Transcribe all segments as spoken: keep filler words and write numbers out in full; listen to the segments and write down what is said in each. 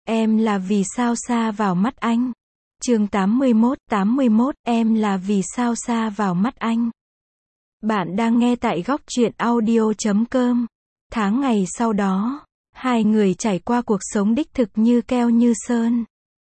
Em là vì sao xa vào mắt anh. Chương tám mươi mốt, tám mươi mốt, em là vì sao xa vào mắt anh. Bạn đang nghe tại góc truyện audio chấm com. Tháng ngày sau đó, hai người trải qua cuộc sống đích thực như keo như sơn.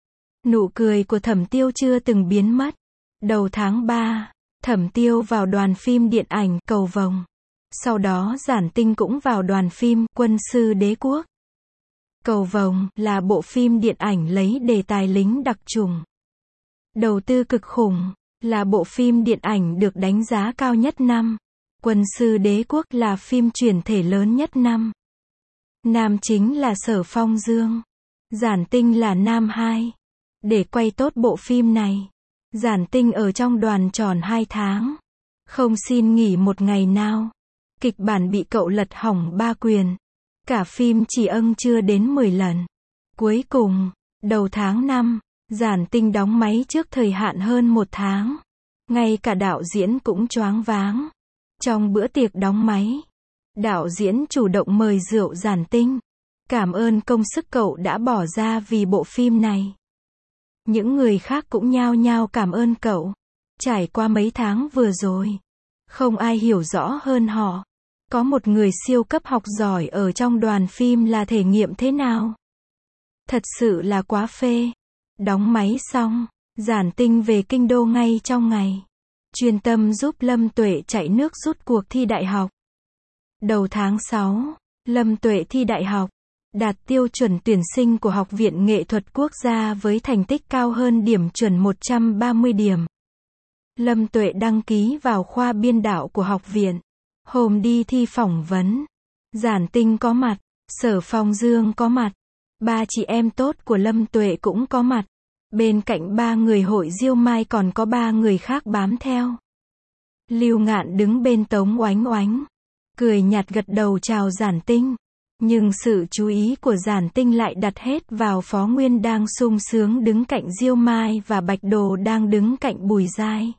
Nụ cười của Thẩm Tiêu chưa từng biến mất. Đầu tháng ba, Thẩm Tiêu vào đoàn phim điện ảnh Cầu Vồng. Sau đó Giản Tinh cũng vào đoàn phim Quân sư đế quốc. Cầu Vồng là bộ phim điện ảnh lấy đề tài lính đặc chủng. Đầu tư cực khủng, là bộ phim điện ảnh được đánh giá cao nhất năm. Quân sư đế quốc là phim chuyển thể lớn nhất năm. Nam chính là Sở Phong Dương. Giản Tinh là nam hai. Để quay tốt bộ phim này, Giản Tinh ở trong đoàn tròn hai tháng. Không xin nghỉ một ngày nào. Kịch bản bị cậu lật hỏng ba quyền. Cả phim chỉ âng chưa đến mười lần. Cuối cùng, đầu tháng năm, Giản Tinh đóng máy trước thời hạn hơn một tháng. Ngay cả đạo diễn cũng choáng váng. Trong bữa tiệc đóng máy, đạo diễn chủ động mời rượu Giản Tinh. Cảm ơn công sức cậu đã bỏ ra vì bộ phim này. Những người khác cũng nhao nhao cảm ơn cậu. Trải qua mấy tháng vừa rồi, không ai hiểu rõ hơn họ. Có một người siêu cấp học giỏi ở trong đoàn phim là thể nghiệm thế nào. Thật sự là quá phê. Đóng máy xong, Giản Tinh về kinh đô ngay trong ngày. Chuyên tâm giúp Lâm Tuệ chạy nước rút cuộc thi đại học. Đầu tháng sáu, Lâm Tuệ thi đại học, đạt tiêu chuẩn tuyển sinh của Học viện Nghệ thuật Quốc gia với thành tích cao hơn điểm chuẩn một trăm ba mươi điểm. Lâm Tuệ đăng ký vào khoa biên đạo của học viện. Hôm đi thi phỏng vấn, Giản Tinh có mặt, Sở Phong Dương có mặt, ba chị em tốt của Lâm Tuệ cũng có mặt. Bên cạnh ba người hội Diêu Mai còn có ba người khác bám theo. Lưu Ngạn đứng bên Tống Oánh Oánh, cười nhạt gật đầu chào Giản Tinh. Nhưng sự chú ý của Giản Tinh lại đặt hết vào Phó Nguyên đang sung sướng đứng cạnh Diêu Mai và Bạch Đồ đang đứng cạnh Bùi Giai.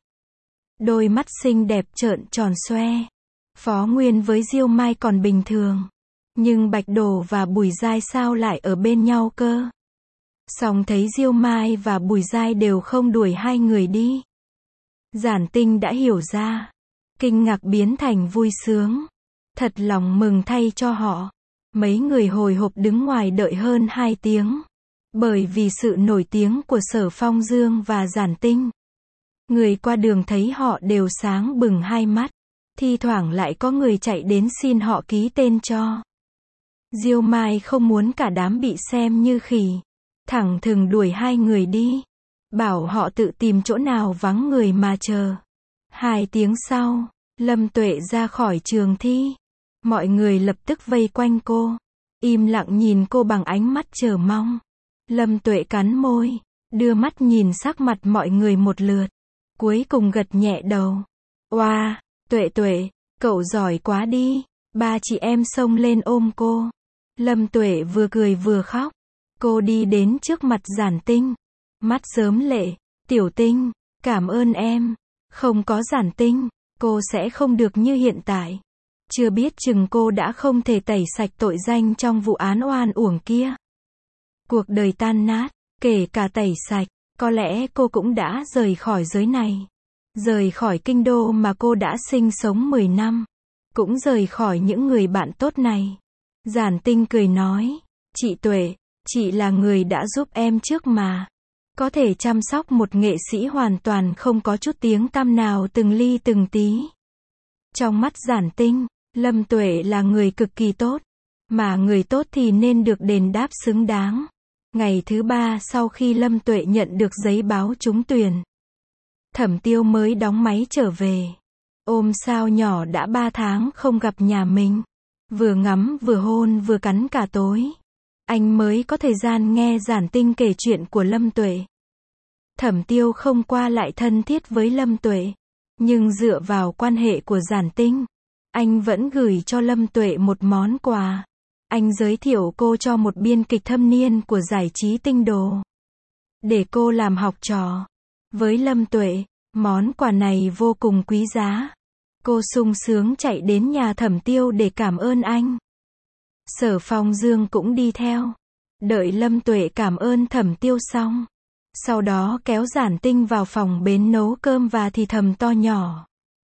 Đôi mắt xinh đẹp trợn tròn xoe. Phó Nguyên với Diêu Mai còn bình thường. Nhưng Bạch Đồ và Bùi Giai sao lại ở bên nhau cơ? Song thấy Diêu Mai và Bùi Giai đều không đuổi hai người đi. Giản Tinh đã hiểu ra. Kinh ngạc biến thành vui sướng. Thật lòng mừng thay cho họ. Mấy người hồi hộp đứng ngoài đợi hơn hai tiếng. Bởi vì sự nổi tiếng của Sở Phong Dương và Giản Tinh. Người qua đường thấy họ đều sáng bừng hai mắt. Thi thoảng lại có người chạy đến xin họ ký tên cho. Diêu Mai không muốn cả đám bị xem như khỉ. Thẳng thừng đuổi hai người đi. Bảo họ tự tìm chỗ nào vắng người mà chờ. Hai tiếng sau, Lâm Tuệ ra khỏi trường thi. Mọi người lập tức vây quanh cô. Im lặng nhìn cô bằng ánh mắt chờ mong. Lâm Tuệ cắn môi. Đưa mắt nhìn sắc mặt mọi người một lượt. Cuối cùng gật nhẹ đầu. Oa, wow, Tuệ Tuệ, cậu giỏi quá đi. Ba chị em xông lên ôm cô. Lâm Tuệ vừa cười vừa khóc. Cô đi đến trước mặt Giản Tinh. Mắt rớm lệ. Tiểu Tinh, cảm ơn em. Không có Giản Tinh, cô sẽ không được như hiện tại. Chưa biết chừng cô đã không thể tẩy sạch tội danh trong vụ án oan uổng kia. Cuộc đời tan nát, kể cả tẩy sạch, có lẽ cô cũng đã rời khỏi giới này. Rời khỏi kinh đô mà cô đã sinh sống mười năm. Cũng rời khỏi những người bạn tốt này. Giản Tinh cười nói. Chị Tuệ, chị là người đã giúp em trước mà. Có thể chăm sóc một nghệ sĩ hoàn toàn không có chút tiếng tăm nào từng ly từng tí. Trong mắt Giản Tinh, Lâm Tuệ là người cực kỳ tốt. Mà người tốt thì nên được đền đáp xứng đáng. Ngày thứ ba sau khi Lâm Tuệ nhận được giấy báo trúng tuyển, Thẩm Tiêu mới đóng máy trở về. Ôm sao nhỏ đã ba tháng không gặp nhà mình. Vừa ngắm vừa hôn vừa cắn cả tối. Anh mới có thời gian nghe Giản Tinh kể chuyện của Lâm Tuệ. Thẩm Tiêu không qua lại thân thiết với Lâm Tuệ. Nhưng dựa vào quan hệ của Giản Tinh, anh vẫn gửi cho Lâm Tuệ một món quà. Anh giới thiệu cô cho một biên kịch thâm niên của giải trí Tinh Đồ. Để cô làm học trò. Với Lâm Tuệ, món quà này vô cùng quý giá. Cô sung sướng chạy đến nhà Thẩm Tiêu để cảm ơn anh. Sở Phong Dương cũng đi theo. Đợi Lâm Tuệ cảm ơn Thẩm Tiêu xong, sau đó kéo Giản Tinh vào phòng bếp nấu cơm và thì thầm to nhỏ.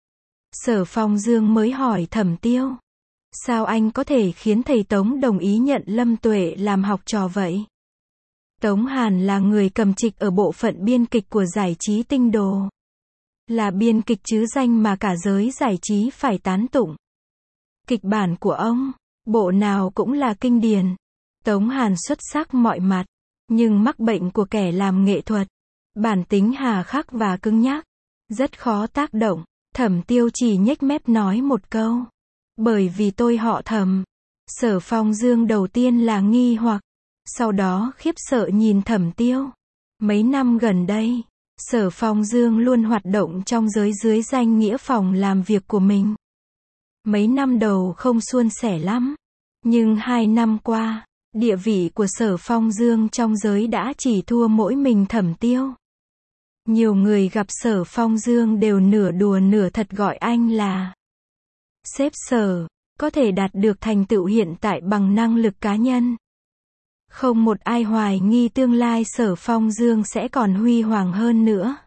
Sở Phong Dương mới hỏi Thẩm Tiêu, sao anh có thể khiến thầy Tống đồng ý nhận Lâm Tuệ làm học trò vậy? Tống Hàn là người cầm trịch ở bộ phận biên kịch của giải trí Tinh Đồ. Là biên kịch chứ danh mà cả giới giải trí phải tán tụng. Kịch bản của ông, bộ nào cũng là kinh điển. Tống Hàn xuất sắc mọi mặt, nhưng mắc bệnh của kẻ làm nghệ thuật. Bản tính hà khắc và cứng nhắc, rất khó tác động. Thẩm Tiêu chỉ nhếch mép nói một câu. Bởi vì tôi họ Thẩm. Sở Phong Dương đầu tiên là nghi hoặc, sau đó khiếp sợ nhìn Thẩm Tiêu. Mấy năm gần đây, Sở Phong Dương luôn hoạt động trong giới dưới danh nghĩa phòng làm việc của mình. Mấy năm đầu không suôn sẻ lắm, nhưng hai năm qua, địa vị của Sở Phong Dương trong giới đã chỉ thua mỗi mình Thẩm Tiêu. Nhiều người gặp Sở Phong Dương đều nửa đùa nửa thật gọi anh là sếp Sở, có thể đạt được thành tựu hiện tại bằng năng lực cá nhân. Không một ai hoài nghi tương lai Sở Phong Dương sẽ còn huy hoàng hơn nữa.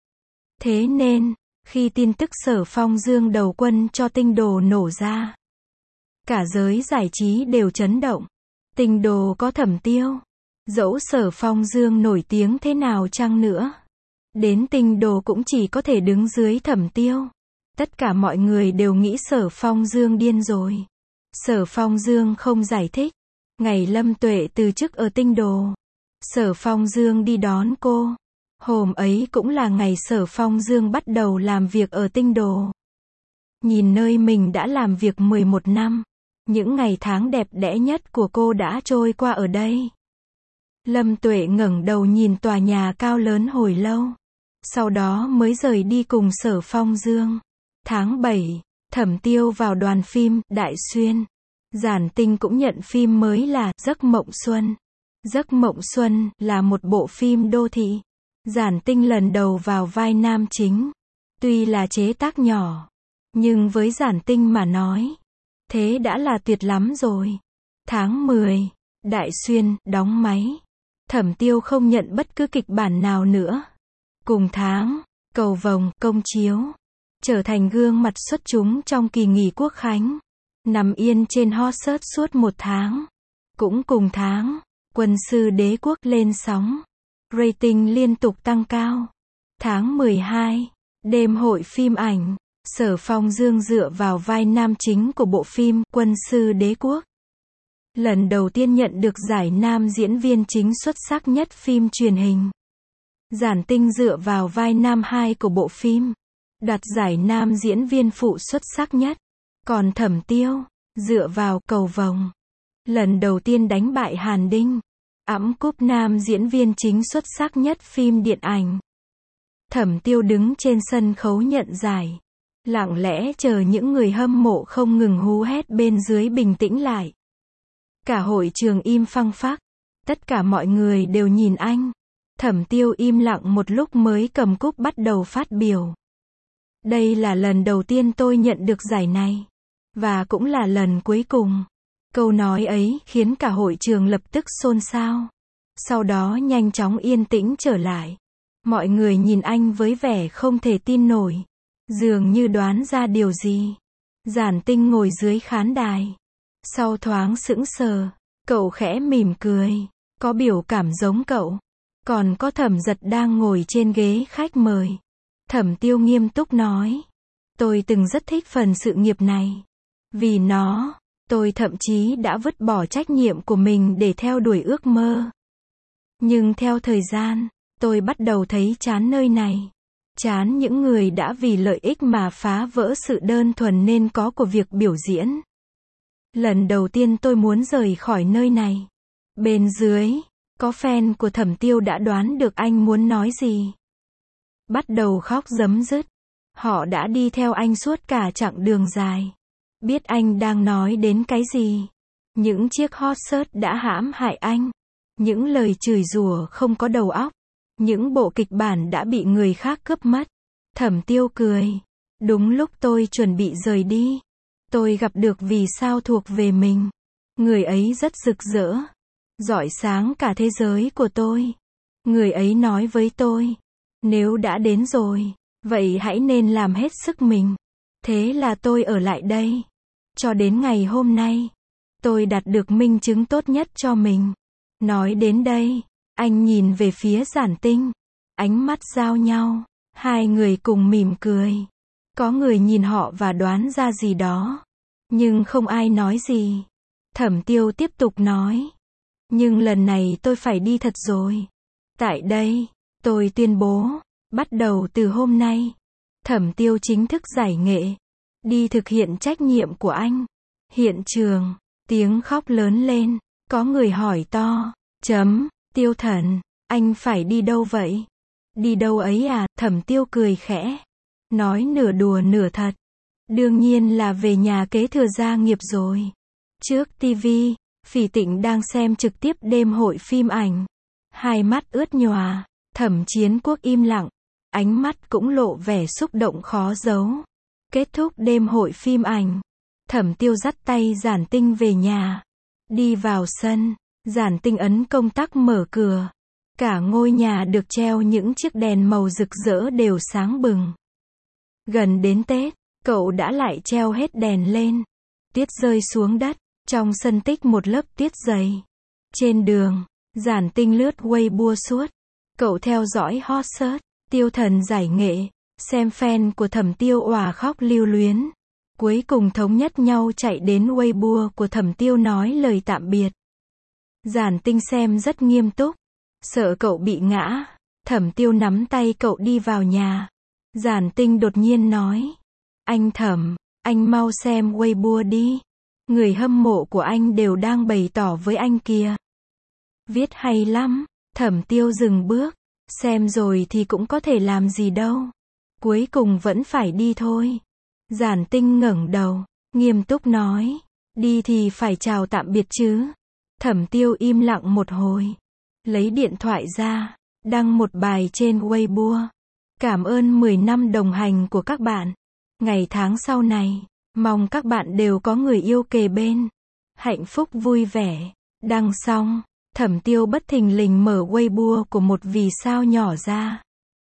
Thế nên, khi tin tức Sở Phong Dương đầu quân cho Tinh Đồ nổ ra, cả giới giải trí đều chấn động. Tinh Đồ có Thẩm Tiêu, dẫu Sở Phong Dương nổi tiếng thế nào chăng nữa, đến Tinh Đồ cũng chỉ có thể đứng dưới Thẩm Tiêu. Tất cả mọi người đều nghĩ Sở Phong Dương điên rồi. Sở Phong Dương không giải thích. Ngày Lâm Tuệ từ chức ở Tinh Đồ, Sở Phong Dương đi đón cô. Hôm ấy cũng là ngày Sở Phong Dương bắt đầu làm việc ở Tinh Đồ. Nhìn nơi mình đã làm việc mười một năm, những ngày tháng đẹp đẽ nhất của cô đã trôi qua ở đây. Lâm Tuệ ngẩng đầu nhìn tòa nhà cao lớn hồi lâu, sau đó mới rời đi cùng Sở Phong Dương. Tháng bảy, Thẩm Tiêu vào đoàn phim Đại Xuyên. Giản Tinh cũng nhận phim mới là Giấc Mộng Xuân. Giấc Mộng Xuân là một bộ phim đô thị. Giản Tinh lần đầu vào vai nam chính. Tuy là chế tác nhỏ, nhưng với Giản Tinh mà nói, thế đã là tuyệt lắm rồi. Tháng mười, Đại Xuyên đóng máy. Thẩm Tiêu không nhận bất cứ kịch bản nào nữa. Cùng tháng, Cầu Vồng công chiếu, trở thành gương mặt xuất chúng trong kỳ nghỉ Quốc khánh. Nằm yên trên hot search suốt một tháng. Cũng cùng tháng, Quân sư Đế quốc lên sóng. Rating liên tục tăng cao. Tháng mười hai, đêm hội phim ảnh. Sở Phong Dương dựa vào vai nam chính của bộ phim Quân sư Đế quốc. Lần đầu tiên nhận được giải nam diễn viên chính xuất sắc nhất phim truyền hình. Giản Tinh dựa vào vai nam hai của bộ phim, đoạt giải nam diễn viên phụ xuất sắc nhất. Còn Thẩm Tiêu, dựa vào Cầu Vồng, lần đầu tiên đánh bại Hàn Đinh, ẵm cúp nam diễn viên chính xuất sắc nhất phim điện ảnh. Thẩm Tiêu đứng trên sân khấu nhận giải, lặng lẽ chờ những người hâm mộ không ngừng hú hét bên dưới bình tĩnh lại. Cả hội trường im phăng phắc, tất cả mọi người đều nhìn anh. Thẩm Tiêu im lặng một lúc mới cầm cúp bắt đầu phát biểu. Đây là lần đầu tiên tôi nhận được giải này. Và cũng là lần cuối cùng. Câu nói ấy khiến cả hội trường lập tức xôn xao. Sau đó nhanh chóng yên tĩnh trở lại. Mọi người nhìn anh với vẻ không thể tin nổi. Dường như đoán ra điều gì. Giản Tinh ngồi dưới khán đài. Sau thoáng sững sờ, cậu khẽ mỉm cười. Có biểu cảm giống cậu. Còn có Thẩm Giật đang ngồi trên ghế khách mời. Thẩm Tiêu nghiêm túc nói. Tôi từng rất thích phần sự nghiệp này. Vì nó, tôi thậm chí đã vứt bỏ trách nhiệm của mình để theo đuổi ước mơ. Nhưng theo thời gian, tôi bắt đầu thấy chán nơi này. Chán những người đã vì lợi ích mà phá vỡ sự đơn thuần nên có của việc biểu diễn. Lần đầu tiên tôi muốn rời khỏi nơi này. Bên dưới, có fan của Thẩm Tiêu đã đoán được anh muốn nói gì. Bắt đầu khóc rấm rứt. Họ đã đi theo anh suốt cả chặng đường dài. Biết anh đang nói đến cái gì. Những chiếc hot search đã hãm hại anh. Những lời chửi rủa không có đầu óc. Những bộ kịch bản đã bị người khác cướp mất. Thẩm Tiêu cười. Đúng lúc tôi chuẩn bị rời đi, tôi gặp được vì sao thuộc về mình. Người ấy rất rực rỡ. rọi sáng cả thế giới của tôi. Người ấy nói với tôi, nếu đã đến rồi, vậy hãy nên làm hết sức mình. Thế là tôi ở lại đây. Cho đến ngày hôm nay, tôi đạt được minh chứng tốt nhất cho mình. Nói đến đây, anh nhìn về phía Giản Tinh. Ánh mắt giao nhau, hai người cùng mỉm cười. Có người nhìn họ và đoán ra gì đó, nhưng không ai nói gì. Thẩm Tiêu tiếp tục nói, nhưng lần này tôi phải đi thật rồi. Tại đây, tôi tuyên bố, bắt đầu từ hôm nay, Thẩm Tiêu chính thức giải nghệ, đi thực hiện trách nhiệm của anh. Hiện trường, tiếng khóc lớn lên, có người hỏi to, chấm, Tiêu Thần, anh phải đi đâu vậy? Đi đâu ấy à? Thẩm Tiêu cười khẽ, nói nửa đùa nửa thật. Đương nhiên là về nhà kế thừa gia nghiệp rồi. Trước ti vi, Phỉ Tịnh đang xem trực tiếp đêm hội phim ảnh. Hai mắt ướt nhòa, Thẩm Chiến Quốc im lặng, ánh mắt cũng lộ vẻ xúc động khó giấu. Kết thúc đêm hội phim ảnh, Thẩm Tiêu dắt tay Giản Tinh về nhà. Đi vào sân, Giản Tinh ấn công tắc mở cửa. Cả ngôi nhà được treo những chiếc đèn màu rực rỡ đều sáng bừng. Gần đến Tết, cậu đã lại treo hết đèn lên. Tuyết rơi xuống đất, trong sân tích một lớp tuyết dày. Trên đường, Giản Tinh lướt Weibo suốt. Cậu theo dõi hot search, Tiêu Thần giải nghệ, xem fan của Thẩm Tiêu òa khóc lưu luyến. Cuối cùng thống nhất nhau chạy đến Weibo của Thẩm Tiêu nói lời tạm biệt. Giản Tinh xem rất nghiêm túc, sợ cậu bị ngã. Thẩm Tiêu nắm tay cậu đi vào nhà. Giản Tinh đột nhiên nói, anh Thẩm, anh mau xem Weibo đi. Người hâm mộ của anh đều đang bày tỏ với anh kìa. Viết hay lắm. Thẩm Tiêu dừng bước, xem rồi thì cũng có thể làm gì đâu. Cuối cùng vẫn phải đi thôi. Giản Tinh ngẩng đầu, nghiêm túc nói, đi thì phải chào tạm biệt chứ. Thẩm Tiêu im lặng một hồi, lấy điện thoại ra, đăng một bài trên Weibo. Cảm ơn mười năm đồng hành của các bạn. Ngày tháng sau này, mong các bạn đều có người yêu kề bên. Hạnh phúc vui vẻ. Đăng xong, Thẩm Tiêu bất thình lình mở Weibo của một vì sao nhỏ ra.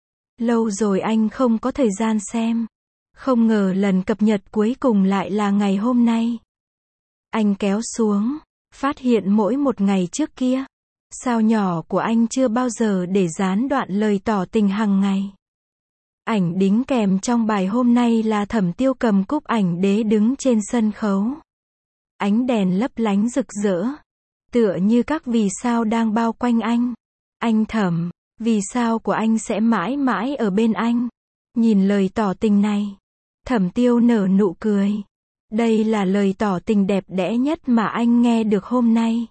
Lâu rồi anh không có thời gian xem. Không ngờ lần cập nhật cuối cùng lại là ngày hôm nay. Anh kéo xuống, phát hiện mỗi một ngày trước kia, sao nhỏ của anh chưa bao giờ để gián đoạn lời tỏ tình hàng ngày. Ảnh đính kèm trong bài hôm nay là Thẩm Tiêu cầm cúp ảnh đế đứng trên sân khấu. Ánh đèn lấp lánh rực rỡ, tựa như các vì sao đang bao quanh anh. Anh Thẩm, vì sao của anh sẽ mãi mãi ở bên anh. Nhìn lời tỏ tình này, Thẩm Tiêu nở nụ cười. Đây là lời tỏ tình đẹp đẽ nhất mà anh nghe được hôm nay.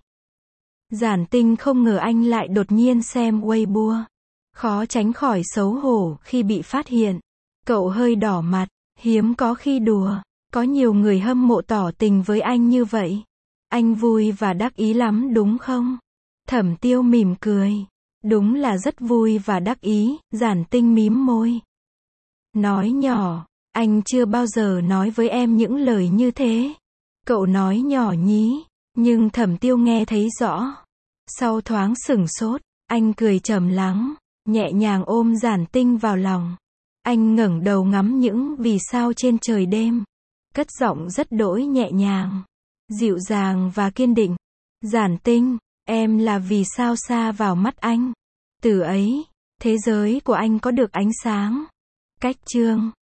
Giản Tinh không ngờ anh lại đột nhiên xem Weibo. Khó tránh khỏi xấu hổ khi bị phát hiện. Cậu hơi đỏ mặt, hiếm có khi đùa. Có nhiều người hâm mộ tỏ tình với anh như vậy. Anh vui và đắc ý lắm đúng không? Thẩm Tiêu mỉm cười. Đúng là rất vui và đắc ý. Giản Tinh mím môi, nói nhỏ, anh chưa bao giờ nói với em những lời như thế. Cậu nói nhỏ nhí, nhưng Thẩm Tiêu nghe thấy rõ. Sau thoáng sửng sốt, anh cười trầm lắng, nhẹ nhàng ôm Giản Tinh vào lòng. Anh ngẩng đầu ngắm những vì sao trên trời đêm, cất giọng rất đỗi nhẹ nhàng, dịu dàng và kiên định. Giản Tinh, em là vì sao xa vào mắt anh. Từ ấy, thế giới của anh có được ánh sáng. Cách chương